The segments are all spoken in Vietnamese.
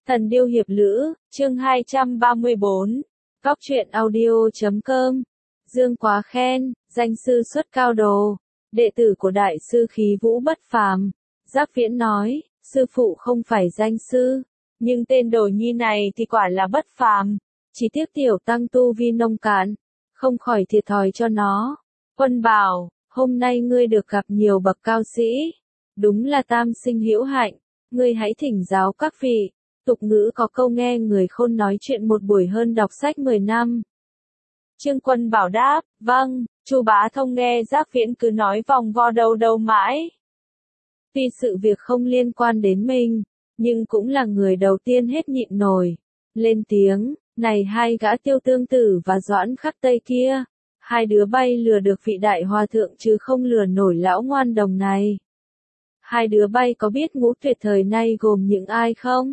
Thần điêu hiệp lữ, chương 234. Góc truyện audio.com. Dương Quá khen, danh sư xuất cao đồ, đệ tử của đại sư khí vũ bất phàm. Giác Viễn nói, sư phụ không phải danh sư, nhưng tên đồ nhi này thì quả là bất phàm. Chỉ tiếc tiểu tăng tu vi nông cạn, không khỏi thiệt thòi cho nó. Quân bảo, hôm nay ngươi được gặp nhiều bậc cao sĩ, đúng là tam sinh hữu hạnh, ngươi hãy thỉnh giáo các vị. Tục ngữ có câu nghe người khôn nói chuyện một buổi hơn đọc sách 10 năm. Trương Quân bảo đáp, vâng. Chu Bá Thông nghe Giác Viễn cứ nói vòng vo đâu mãi. Tuy sự việc không liên quan đến mình, nhưng cũng là người đầu tiên hết nhịn nổi. Lên tiếng, này hai gã Tiêu Tương Tử và Doãn Khắc Tây kia, hai đứa bay lừa được vị đại hòa thượng chứ không lừa nổi lão ngoan đồng này. Hai đứa bay có biết ngũ tuyệt thời nay gồm những ai không?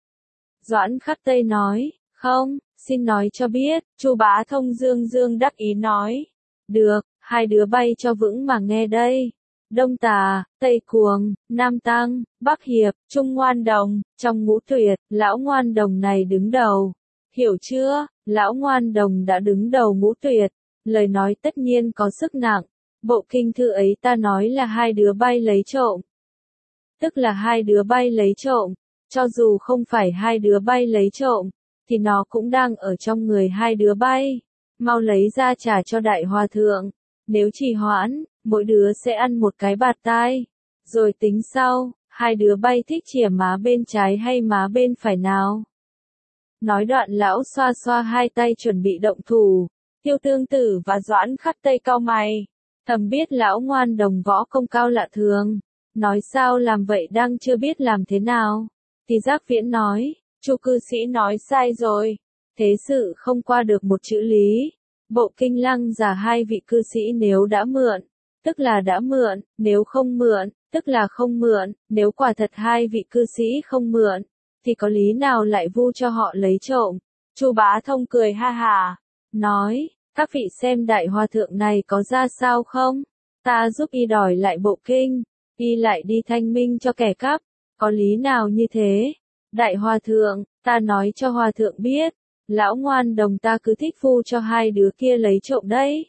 Doãn Khắc Tây nói, không, xin nói cho biết. Chu Bá Thông dương đắc ý nói, được, hai đứa bay cho vững mà nghe đây. Đông Tà, Tây Cuồng, Nam Tăng, Bắc Hiệp, Trung Ngoan Đồng, trong ngũ tuyệt, lão ngoan đồng này đứng đầu. Hiểu chưa, lão ngoan đồng đã đứng đầu ngũ tuyệt, lời nói tất nhiên có sức nặng. Bộ kinh thư ấy ta nói là hai đứa bay lấy trộm. Tức là hai đứa bay lấy trộm. Cho dù không phải hai đứa bay lấy trộm, thì nó cũng đang ở trong người hai đứa bay. Mau lấy ra trả cho đại hòa thượng. Nếu trì hoãn, mỗi đứa sẽ ăn một cái bạt tai. Rồi tính sau, hai đứa bay thích chỉa má bên trái hay má bên phải nào? Nói đoạn lão xoa xoa hai tay chuẩn bị động thủ. Tiêu Tương Tử và Doãn Khắc Tây cau mày. Thầm biết lão ngoan đồng võ công cao lạ thường. Nói sao làm vậy đang chưa biết làm thế nào. Thì Giác Viễn nói, Chu cư sĩ nói sai rồi. Thế sự không qua được một chữ lý. Bộ kinh lăng giả hai vị cư sĩ nếu đã mượn, tức là đã mượn, nếu không mượn, tức là không mượn. Nếu quả thật hai vị cư sĩ không mượn, thì có lý nào lại vu cho họ lấy trộm. Chu Bá Thông cười ha hà, nói, các vị xem đại hòa thượng này có ra sao không? Ta giúp y đòi lại bộ kinh, y lại đi thanh minh cho kẻ cắp. Có lý nào như thế? Đại hòa thượng, ta nói cho hòa thượng biết, lão ngoan đồng ta cứ thích vu cho hai đứa kia lấy trộm đấy.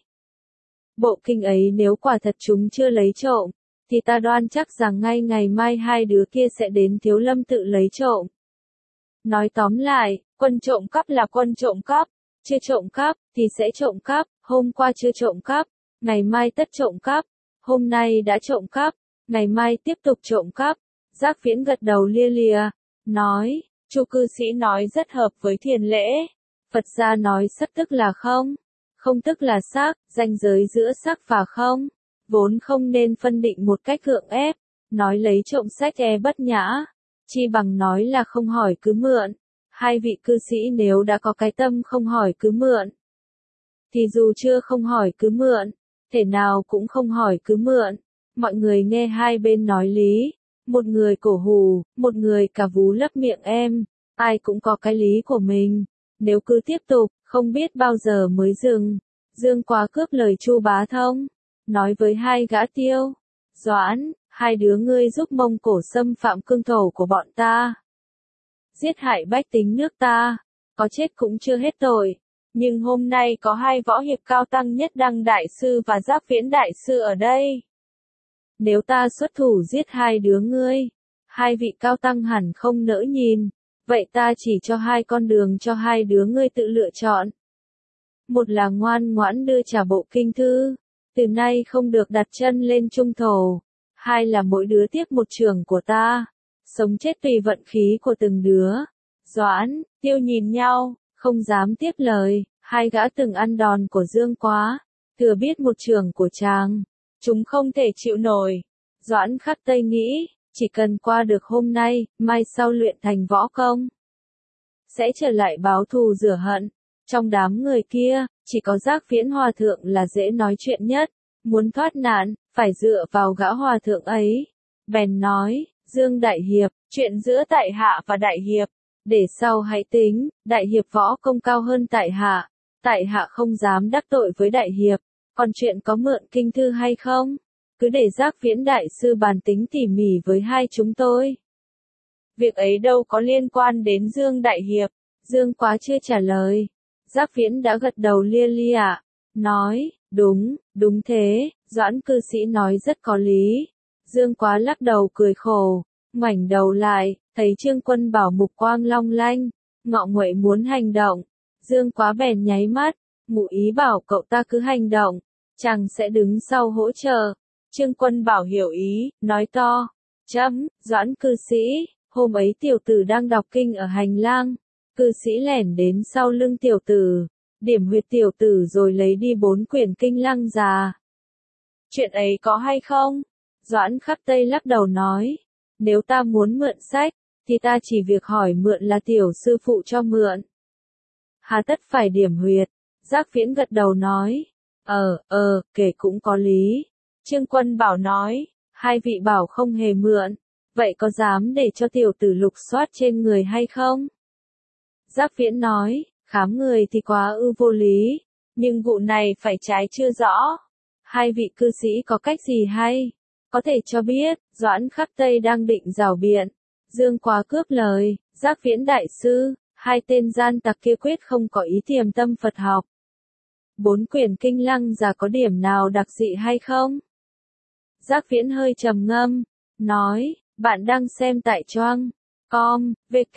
Bộ kinh ấy nếu quả thật chúng chưa lấy trộm, thì ta đoan chắc rằng ngay ngày mai hai đứa kia sẽ đến Thiếu Lâm tự lấy trộm. Nói tóm lại, quân trộm cắp là quân trộm cắp, chưa trộm cắp thì sẽ trộm cắp, hôm qua chưa trộm cắp, ngày mai tất trộm cắp, hôm nay đã trộm cắp, ngày mai tiếp tục trộm cắp. Giác Viễn gật đầu lia lịa, nói, Chu cư sĩ nói rất hợp với thiền lễ. Phật gia nói sắc tức là không, không tức là sắc, ranh giới giữa sắc và không, vốn không nên phân định một cách gượng ép. Nói lấy trộm sách bất nhã, chi bằng nói là không hỏi cứ mượn. Hai vị cư sĩ nếu đã có cái tâm không hỏi cứ mượn, thì dù chưa không hỏi cứ mượn, thể nào cũng không hỏi cứ mượn. Mọi người nghe hai bên nói lý. Một người cổ hù, một người cả vú lấp miệng em, ai cũng có cái lý của mình. Nếu cứ tiếp tục, không biết bao giờ mới dừng. Dương Quá cướp lời Chu Bá Thông, nói với hai gã Tiêu, Doãn, hai đứa ngươi giúp Mông Cổ xâm phạm cương thổ của bọn ta, giết hại bách tính nước ta, có chết cũng chưa hết tội. Nhưng hôm nay có hai võ hiệp cao tăng Nhất Đăng đại sư và Giác Viễn đại sư ở đây. Nếu ta xuất thủ giết hai đứa ngươi, hai vị cao tăng hẳn không nỡ nhìn, vậy ta chỉ cho hai con đường cho hai đứa ngươi tự lựa chọn. Một là ngoan ngoãn đưa trả bộ kinh thư, từ nay không được đặt chân lên trung thổ. Hai là mỗi đứa tiếp một trường của ta, sống chết tùy vận khí của từng đứa. Doãn, Tiêu nhìn nhau, không dám tiếp lời, hai gã từng ăn đòn của Dương Quá, thừa biết một trường của chàng, chúng không thể chịu nổi. Doãn Khắc Tây nghĩ, chỉ cần qua được hôm nay, mai sau luyện thành võ công, sẽ trở lại báo thù rửa hận. Trong đám người kia, chỉ có Giác Viễn hòa thượng là dễ nói chuyện nhất, muốn thoát nạn, phải dựa vào gã hòa thượng ấy. Bèn nói, Dương Đại Hiệp, chuyện giữa tại hạ và Đại Hiệp, để sau hãy tính, Đại Hiệp võ công cao hơn tại hạ không dám đắc tội với Đại Hiệp. Còn chuyện có mượn kinh thư hay không, cứ để Giác Viễn đại sư bàn tính tỉ mỉ với hai chúng tôi. Việc ấy đâu có liên quan đến Dương Đại Hiệp. Dương Quá chưa trả lời. Giác Viễn đã gật đầu lia lịa, nói, đúng, đúng thế, Doãn cư sĩ nói rất có lý. Dương Quá lắc đầu cười khổ, ngoảnh đầu lại, thấy Trương Quân Bảo mục quang long lanh, ngọ nguậy muốn hành động. Dương Quá bèn nháy mắt, ngụ ý bảo cậu ta cứ hành động, chàng sẽ đứng sau hỗ trợ. Trương Quân Bảo hiểu ý, nói to, chấm, Doãn cư sĩ, hôm ấy tiểu tử đang đọc kinh ở hành lang, cư sĩ lẻn đến sau lưng tiểu tử, điểm huyệt tiểu tử rồi lấy đi 4 quyển kinh lăng già. Chuyện ấy có hay không? Doãn Khắc Tây lắc đầu nói, nếu ta muốn mượn sách, thì ta chỉ việc hỏi mượn là tiểu sư phụ cho mượn. Hà tất phải điểm huyệt. Giác Viễn gật đầu nói, kể cũng có lý. Trương Quân Bảo nói, hai vị bảo không hề mượn, vậy có dám để cho tiểu tử lục soát trên người hay không? Giác Viễn nói, khám người thì quá vô lý, nhưng vụ này phải trái chưa rõ. Hai vị cư sĩ có cách gì hay? Có thể cho biết. Doãn Khắc Tây đang định rảo biện. Dương Quá cướp lời, Giác Viễn đại sư, hai tên gian tặc kia quyết không có ý tiềm tâm Phật học. 4 quyển kinh lăng già có điểm nào đặc dị hay không? Giác Viễn hơi trầm ngâm, nói, bạn đang xem tại choang com,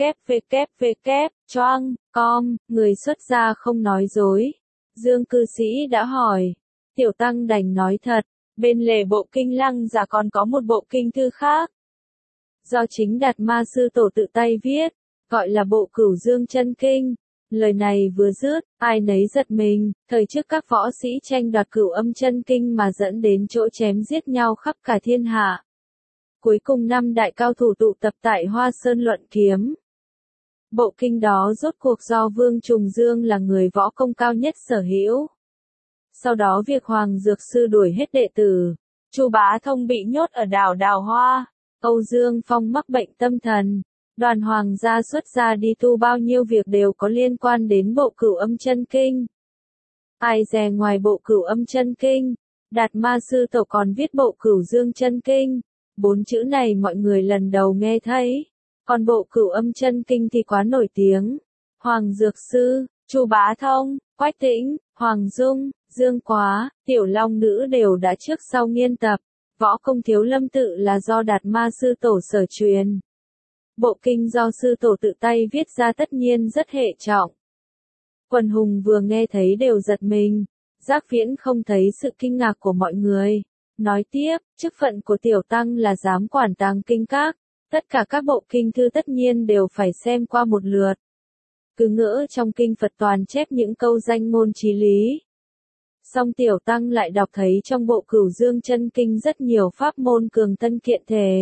choang com, người xuất gia không nói dối. Dương cư sĩ đã hỏi, tiểu tăng đành nói thật, bên lề bộ kinh lăng già còn có một bộ kinh thư khác. Do chính Đạt Ma sư tổ tự tay viết, gọi là bộ Cửu Dương Chân Kinh. Lời này vừa dứt, ai nấy giật mình, thời trước các võ sĩ tranh đoạt Cửu Âm Chân Kinh mà dẫn đến chỗ chém giết nhau khắp cả thiên hạ. Cuối cùng 5 đại cao thủ tụ tập tại Hoa Sơn luận kiếm. Bộ kinh đó rốt cuộc do Vương Trùng Dương là người võ công cao nhất sở hữu. Sau đó việc Hoàng Dược Sư đuổi hết đệ tử, Chu Bá Thông bị nhốt ở đảo Đào Hoa, Âu Dương Phong mắc bệnh tâm thần, đoàn hoàng gia xuất gia đi tu bao nhiêu việc đều có liên quan đến bộ Cửu Âm Chân Kinh. Ai dè ngoài bộ Cửu Âm Chân Kinh, Đạt Ma sư tổ còn viết bộ Cửu Dương Chân Kinh. 4 chữ này mọi người lần đầu nghe thấy, còn bộ Cửu Âm Chân Kinh thì quá nổi tiếng. Hoàng Dược Sư, Chu Bá Thông, Quách Tĩnh, Hoàng Dung, Dương Quá, Tiểu Long Nữ đều đã trước sau nghiên tập. Võ công Thiếu Lâm tự là do Đạt Ma sư tổ sở truyền. Bộ kinh do sư tổ tự tay viết ra tất nhiên rất hệ trọng. Quần hùng vừa nghe thấy đều giật mình. Giác Viễn không thấy sự kinh ngạc của mọi người. Nói tiếp, chức phận của tiểu tăng là giám quản tàng kinh các. Tất cả các bộ kinh thư tất nhiên đều phải xem qua một lượt. Cứ ngỡ trong kinh Phật toàn chép những câu danh ngôn chí lý. Song tiểu tăng lại đọc thấy trong bộ Cửu Dương Chân Kinh rất nhiều pháp môn cường thân kiện thể.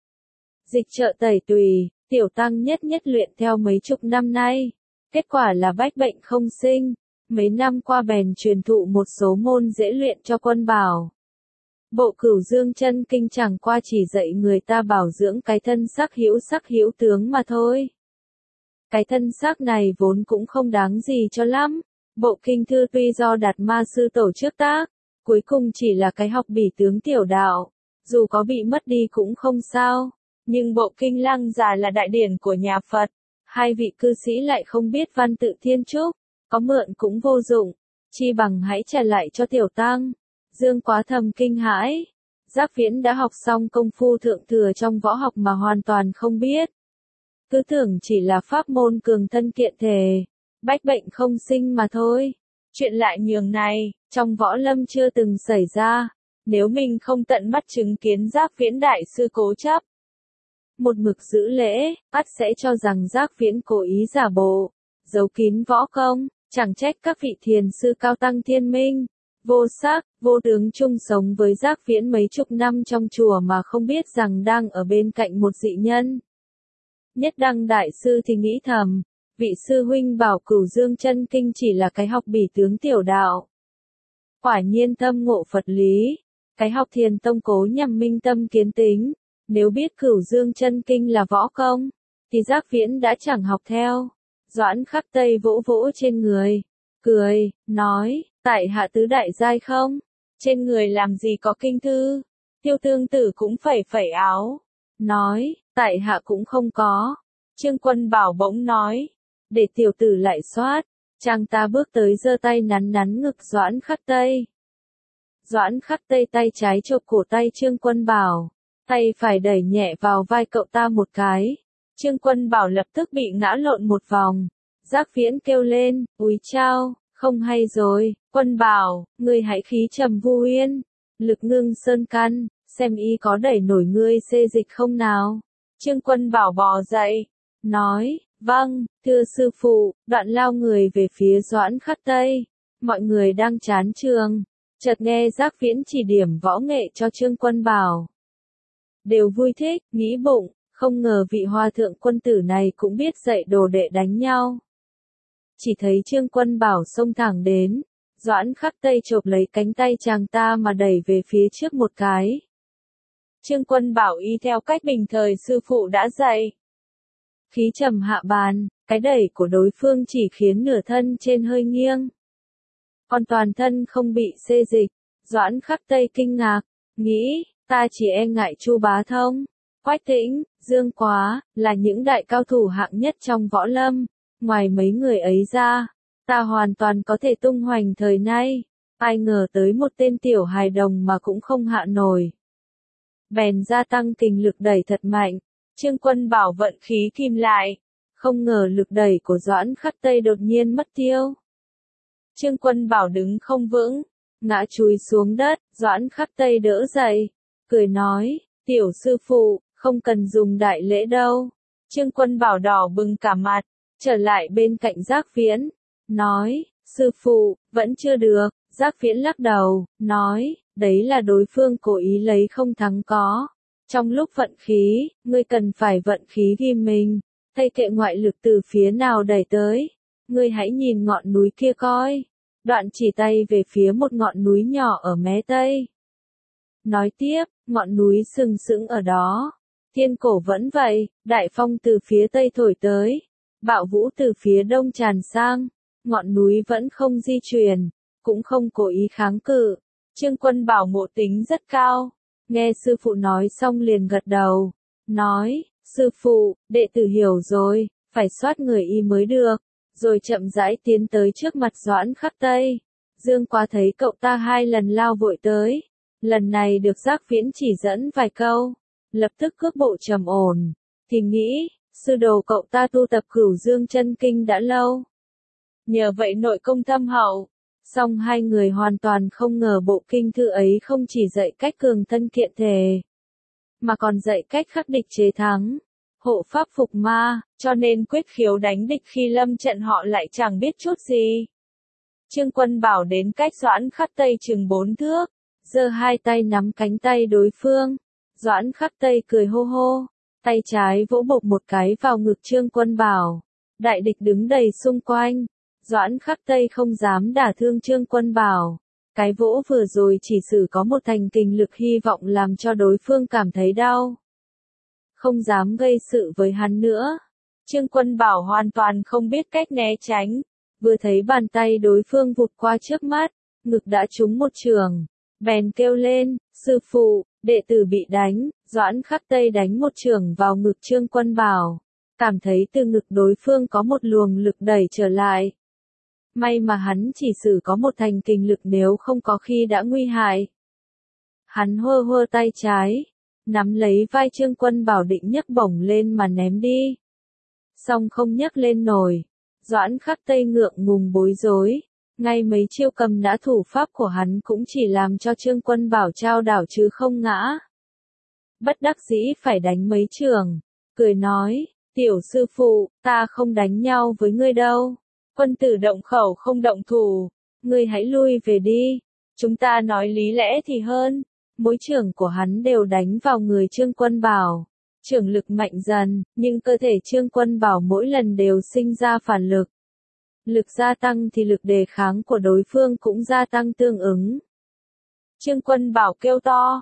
Dịch trợ tẩy tùy, tiểu tăng nhất luyện theo mấy chục năm nay. Kết quả là bách bệnh không sinh. Mấy năm qua bèn truyền thụ một số môn dễ luyện cho Quân Bảo. Bộ Cửu Dương Chân Kinh chẳng qua chỉ dạy người ta bảo dưỡng cái thân sắc hữu tướng mà thôi. Cái thân xác này vốn cũng không đáng gì cho lắm. Bộ kinh thư tuy do Đạt Ma sư tổ trước tác, cuối cùng chỉ là cái học bỉ tướng tiểu đạo, dù có bị mất đi cũng không sao. Nhưng bộ kinh lăng già là đại điển của nhà Phật, hai vị cư sĩ lại không biết văn tự thiên trúc, có mượn cũng vô dụng, chi bằng hãy trả lại cho tiểu tăng. Dương Quá thầm kinh hãi, Giác Viễn đã học xong công phu thượng thừa trong võ học mà hoàn toàn không biết. Cứ tưởng chỉ là pháp môn cường thân kiện thể, bách bệnh không sinh mà thôi. Chuyện lại nhường này, trong võ lâm chưa từng xảy ra, nếu mình không tận mắt chứng kiến Giác Viễn đại sư cố chấp. Một mực giữ lễ, ắt sẽ cho rằng Giác Viễn cố ý giả bộ, giấu kín võ công, chẳng trách các vị thiền sư cao tăng thiên minh, vô sắc, vô tướng chung sống với Giác Viễn mấy chục năm trong chùa mà không biết rằng đang ở bên cạnh một dị nhân. Nhất Đăng đại sư thì nghĩ thầm, vị sư huynh bảo Cửu Dương Chân Kinh chỉ là cái học bỉ tướng tiểu đạo. Quả nhiên tâm ngộ Phật lý, cái học Thiền Tông cố nhằm minh tâm kiến tính, nếu biết Cửu Dương Chân Kinh là võ công, thì Giác Viễn đã chẳng học theo. Doãn Khắc Tây vỗ vỗ trên người, cười, nói, tại hạ tứ đại giai không? Trên người làm gì có kinh thư? Tiêu Tương Tử cũng phẩy áo, nói, Tại hạ cũng không có. Trương Quân Bảo bỗng nói. Để tiểu tử lại soát. Chàng ta bước tới giơ tay nắn nắn ngực Doãn Khắc Tây. Doãn Khắc Tây tay trái chộp cổ tay Trương Quân Bảo. Tay phải đẩy nhẹ vào vai cậu ta một cái. Trương Quân Bảo lập tức bị ngã lộn một vòng. Giác Viễn kêu lên, úi chao, không hay rồi, Quân Bảo, ngươi hãy khí trầm vu uyên, lực ngưng sơn căn, xem y có đẩy nổi ngươi xê dịch không nào. Trương Quân Bảo bò dậy, nói, vâng, thưa sư phụ, đoạn lao người về phía Doãn Khắc Tây. Mọi người đang chán trường, chợt nghe Giác Viễn chỉ điểm võ nghệ cho Trương Quân Bảo. Đều vui thích, nghĩ bụng, không ngờ vị hòa thượng quân tử này cũng biết dạy đồ đệ đánh nhau. Chỉ thấy Trương Quân Bảo xông thẳng đến, Doãn Khắc Tây chộp lấy cánh tay chàng ta mà đẩy về phía trước một cái. Trương Quân Bảo y theo cách bình thời sư phụ đã dạy. Khí trầm hạ bàn, cái đẩy của đối phương chỉ khiến nửa thân trên hơi nghiêng. Còn toàn thân không bị xê dịch. Doãn Khắc Tây kinh ngạc, nghĩ, ta chỉ e ngại Chu Bá Thông, Quách Tĩnh, Dương Quá, là những đại cao thủ hạng nhất trong võ lâm. Ngoài mấy người ấy ra, ta hoàn toàn có thể tung hoành thời nay. Ai ngờ tới một tên tiểu hài đồng mà cũng không hạ nổi. Bèn gia tăng kình lực đẩy thật mạnh. Trương Quân Bảo vận khí kim lại. Không ngờ lực đẩy của Doãn Khắc Tây đột nhiên mất tiêu. Trương Quân Bảo đứng không vững, ngã chúi xuống đất. Doãn Khắc Tây đỡ dậy, cười nói, tiểu sư phụ, không cần dùng đại lễ đâu. Trương Quân Bảo đỏ bừng cả mặt, trở lại bên cạnh Giác Viễn, nói, sư phụ, vẫn chưa được. Giác Viễn lắc đầu, nói, đấy là đối phương cố ý lấy không thắng có. Trong lúc vận khí, ngươi cần phải vận khí ghim mình, thay kệ ngoại lực từ phía nào đẩy tới. Ngươi hãy nhìn ngọn núi kia coi. Đoạn chỉ tay về phía một ngọn núi nhỏ ở mé tây. Nói tiếp, ngọn núi sừng sững ở đó. Thiên cổ vẫn vậy, đại phong từ phía tây thổi tới. Bạo vũ từ phía đông tràn sang. Ngọn núi vẫn không di chuyển, cũng không cố ý kháng cự. Trương Quân Bảo ngộ tính rất cao. Nghe sư phụ nói xong liền gật đầu. Nói, sư phụ, đệ tử hiểu rồi, phải soát người y mới được. Rồi chậm rãi tiến tới trước mặt Doãn Khắc Tây. Dương Quá thấy cậu ta 2 lần lao vội tới. Lần này được Giác Viễn chỉ dẫn vài câu. Lập tức cước bộ trầm ổn. Thì nghĩ, sư đồ cậu ta tu tập Cửu Dương Chân Kinh đã lâu. Nhờ vậy nội công thâm hậu. Song hai người hoàn toàn không ngờ bộ kinh thư ấy không chỉ dạy cách cường thân kiện thể, mà còn dạy cách khắc địch chế thắng, hộ pháp phục ma, cho nên quyết khiếu đánh địch khi lâm trận họ lại chẳng biết chút gì. Trương Quân Bảo đến cách Doãn Khắc Tây chừng 4 thước, giơ hai tay nắm cánh tay đối phương. Doãn Khắc Tây cười hô hô, tay trái vỗ bộp một cái vào ngực Trương Quân Bảo. Đại địch đứng đầy xung quanh. Doãn Khắc Tây không dám đả thương Trương Quân Bảo. Cái vỗ vừa rồi chỉ sử có một thành kình lực hy vọng làm cho đối phương cảm thấy đau. Không dám gây sự với hắn nữa. Trương Quân Bảo hoàn toàn không biết cách né tránh. Vừa thấy bàn tay đối phương vụt qua trước mắt, ngực đã trúng một chưởng. Bèn kêu lên, sư phụ, đệ tử bị đánh. Doãn Khắc Tây đánh một chưởng vào ngực Trương Quân Bảo. Cảm thấy từ ngực đối phương có một luồng lực đẩy trở lại. May mà hắn chỉ sử có một thành kình lực, nếu không có khi đã nguy hại. Hắn hơ hơ tay trái, nắm lấy vai Trương Quân Bảo định nhấc bổng lên mà ném đi. Song không nhấc lên nổi. Doãn Khắc Tây ngượng ngùng bối rối. Ngay mấy chiêu cầm nã thủ pháp của hắn cũng chỉ làm cho Trương Quân Bảo trao đảo chứ không ngã. Bất đắc dĩ phải đánh mấy chưởng. Cười nói, tiểu sư phụ, ta không đánh nhau với ngươi đâu. Quân tử động khẩu không động thủ, ngươi hãy lui về đi. Chúng ta nói lý lẽ thì hơn. Mỗi chưởng của hắn đều đánh vào người Trương Quân Bảo. Chưởng lực mạnh dần, nhưng cơ thể Trương Quân Bảo mỗi lần đều sinh ra phản lực. Lực gia tăng thì lực đề kháng của đối phương cũng gia tăng tương ứng. Trương Quân Bảo kêu to,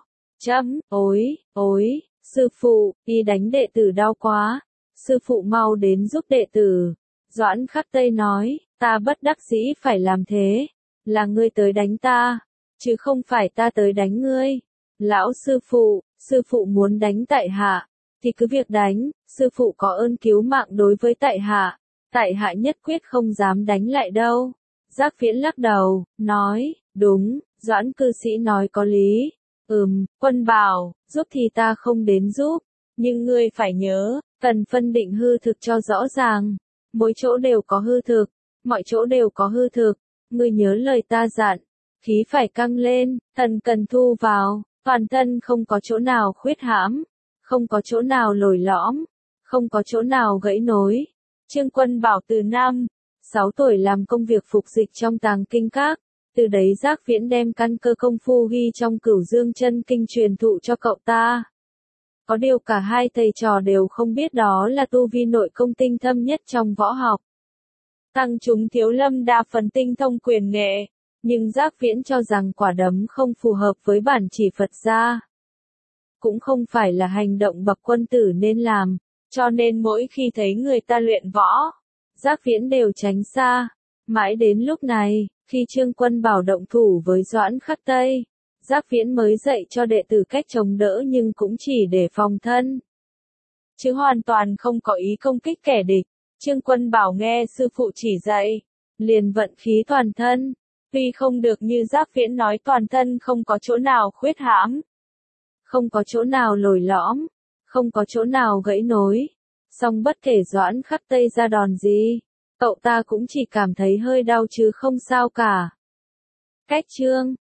ối, sư phụ, y đánh đệ tử đau quá. Sư phụ mau đến giúp đệ tử. Doãn Khắc Tây nói, ta bất đắc dĩ phải làm thế. Là ngươi tới đánh ta, chứ không phải ta tới đánh ngươi. Lão sư phụ muốn đánh tại hạ, thì cứ việc đánh, sư phụ có ơn cứu mạng đối với tại hạ nhất quyết không dám đánh lại đâu. Giác Viễn lắc đầu, nói, đúng, Doãn cư sĩ nói có lý. Quân bảo, giúp thì ta không đến giúp, nhưng ngươi phải nhớ, cần phân định hư thực cho rõ ràng. Mỗi chỗ đều có hư thực, mọi chỗ đều có hư thực, ngươi nhớ lời ta dặn, khí phải căng lên, thần cần thu vào, toàn thân không có chỗ nào khuyết hãm, không có chỗ nào lồi lõm, không có chỗ nào gãy nối. Trương Quân Bảo từ năm 6 tuổi làm công việc phục dịch trong tàng kinh các, từ đấy Giác Viễn đem căn cơ công phu ghi trong Cửu Dương Chân Kinh truyền thụ cho cậu ta. Có điều cả hai thầy trò đều không biết đó là tu vi nội công tinh thâm nhất trong võ học. Tăng chúng Thiếu Lâm đa phần tinh thông quyền nghệ, nhưng Giác Viễn cho rằng quả đấm không phù hợp với bản chỉ Phật gia. Cũng không phải là hành động bậc quân tử nên làm, cho nên mỗi khi thấy người ta luyện võ, Giác Viễn đều tránh xa. Mãi đến lúc này, khi Trương Quân Bảo động thủ với Doãn Khắc Tây, Giác Viễn mới dạy cho đệ tử cách chống đỡ nhưng cũng chỉ để phòng thân, chứ hoàn toàn không có ý công kích kẻ địch. Trương Quân Bảo nghe sư phụ chỉ dạy, liền vận khí toàn thân, tuy không được như Giác Viễn nói toàn thân không có chỗ nào khuyết hãm, không có chỗ nào lồi lõm, không có chỗ nào gãy nối, song bất kể Doãn Khắc Tây ra đòn gì, cậu ta cũng chỉ cảm thấy hơi đau chứ không sao cả. Cách chương